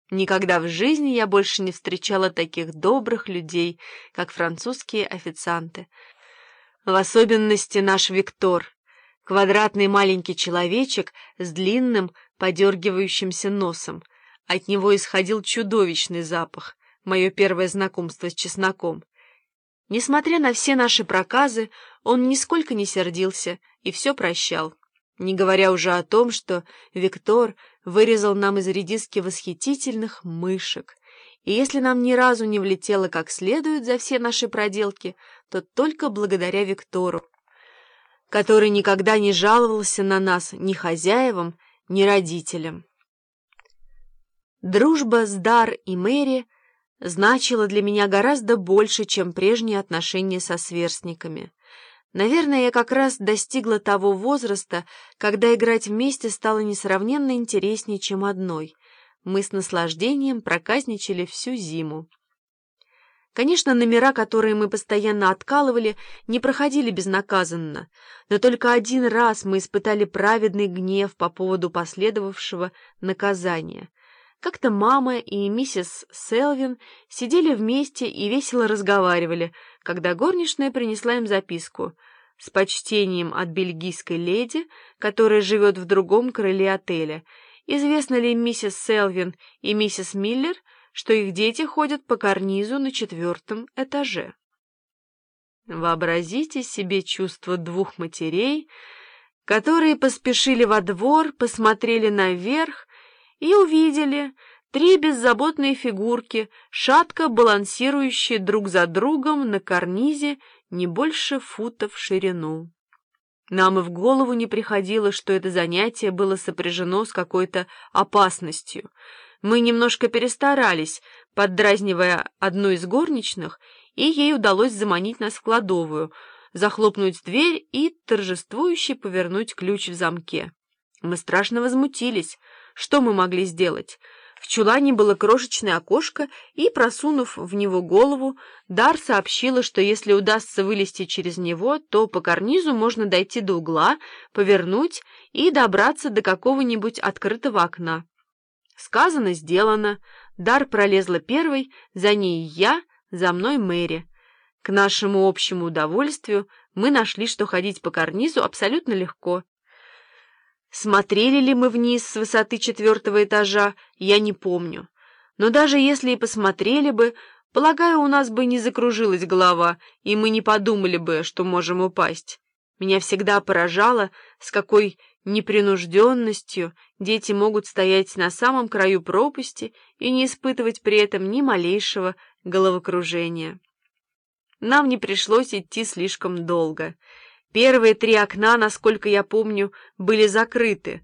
Никогда в жизни я больше не встречала таких добрых людей, как французские официанты. В особенности наш Виктор, квадратный маленький человечек с длинным, подергивающимся носом. От него исходил чудовищный запах, мое первое знакомство с чесноком. Несмотря на все наши проказы, он нисколько не сердился и все прощал. Не говоря уже о том, что Виктор вырезал нам из редиски восхитительных мышек, и если нам ни разу не влетело как следует за все наши проделки, то только благодаря Виктору, который никогда не жаловался на нас ни хозяевам, ни родителям. Дружба с Дар и Мэри значила для меня гораздо больше, чем прежние отношения со сверстниками. Наверное, я как раз достигла того возраста, когда играть вместе стало несравненно интереснее, чем одной. Мы с наслаждением проказничали всю зиму. Конечно, номера, которые мы постоянно откалывали, не проходили безнаказанно, но только один раз мы испытали праведный гнев по поводу последовавшего наказания. Как-то мама и миссис Селвин сидели вместе и весело разговаривали, когда горничная принесла им записку: «С почтением от бельгийской леди, которая живет в другом крыле отеля. Известно ли миссис Селвин и миссис Миллер, что их дети ходят по карнизу на 4-м этаже?» Вообразите себе чувство двух матерей, которые поспешили во двор, посмотрели наверх и увидели 3 беззаботные фигурки, шатко балансирующие друг за другом на карнизе не больше фута в ширину. Нам и в голову не приходило, что это занятие было сопряжено с какой-то опасностью. Мы немножко перестарались, поддразнивая одну из горничных, и ей удалось заманить нас в кладовую, захлопнуть дверь и торжествующе повернуть ключ в замке. Мы страшно возмутились. Что мы могли сделать? В чулане было крошечное окошко, и, просунув в него голову, Дар сообщила, что если удастся вылезти через него, то по карнизу можно дойти до угла, повернуть и добраться до какого-нибудь открытого окна. Сказано, сделано. Дар пролезла первой, за ней я, за мной Мэри. К нашему общему удовольствию мы нашли, что ходить по карнизу абсолютно легко. Смотрели ли мы вниз с высоты 4-го этажа, я не помню. Но даже если и посмотрели бы, полагаю, у нас бы не закружилась голова, и мы не подумали бы, что можем упасть. Меня всегда поражало, с какой непринужденностью дети могут стоять на самом краю пропасти и не испытывать при этом ни малейшего головокружения. Нам не пришлось идти слишком долго. Первые 3 окна, насколько я помню, были закрыты,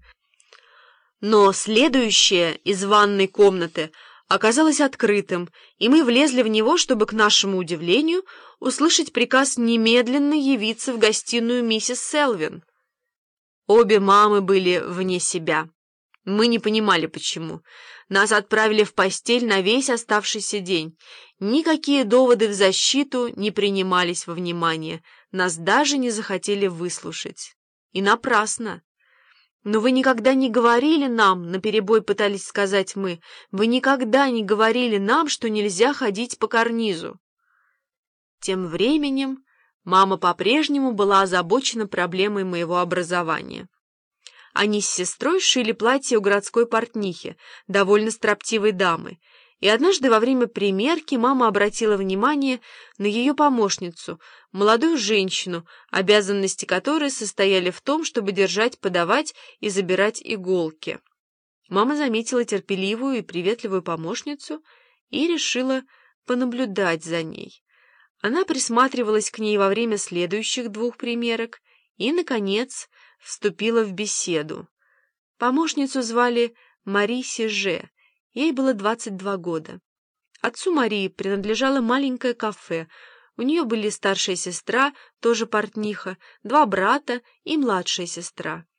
но следующее из ванной комнаты оказалось открытым, и мы влезли в него, чтобы, к нашему удивлению, услышать приказ немедленно явиться в гостиную миссис Селвин. Обе мамы были вне себя. Мы не понимали, почему. Нас отправили в постель на весь оставшийся день. Никакие доводы в защиту не принимались во внимание. Нас даже не захотели выслушать. И напрасно. «Но вы никогда не говорили нам, — наперебой пытались сказать мы, — вы никогда не говорили нам, что нельзя ходить по карнизу». Тем временем мама по-прежнему была озабочена проблемой моего образования. Они с сестрой шили платье у городской портнихи, довольно строптивой дамы, и однажды во время примерки мама обратила внимание на ее помощницу, молодую женщину, обязанности которой состояли в том, чтобы держать, подавать и забирать иголки. Мама заметила терпеливую и приветливую помощницу и решила понаблюдать за ней. Она присматривалась к ней во время следующих 2 примерок и, наконец, вступила в беседу. Помощницу звали Мари Сиже, ей было 22 года. Отцу Марии принадлежало маленькое кафе, у нее были старшая сестра, тоже портниха, 2 брата и младшая сестра.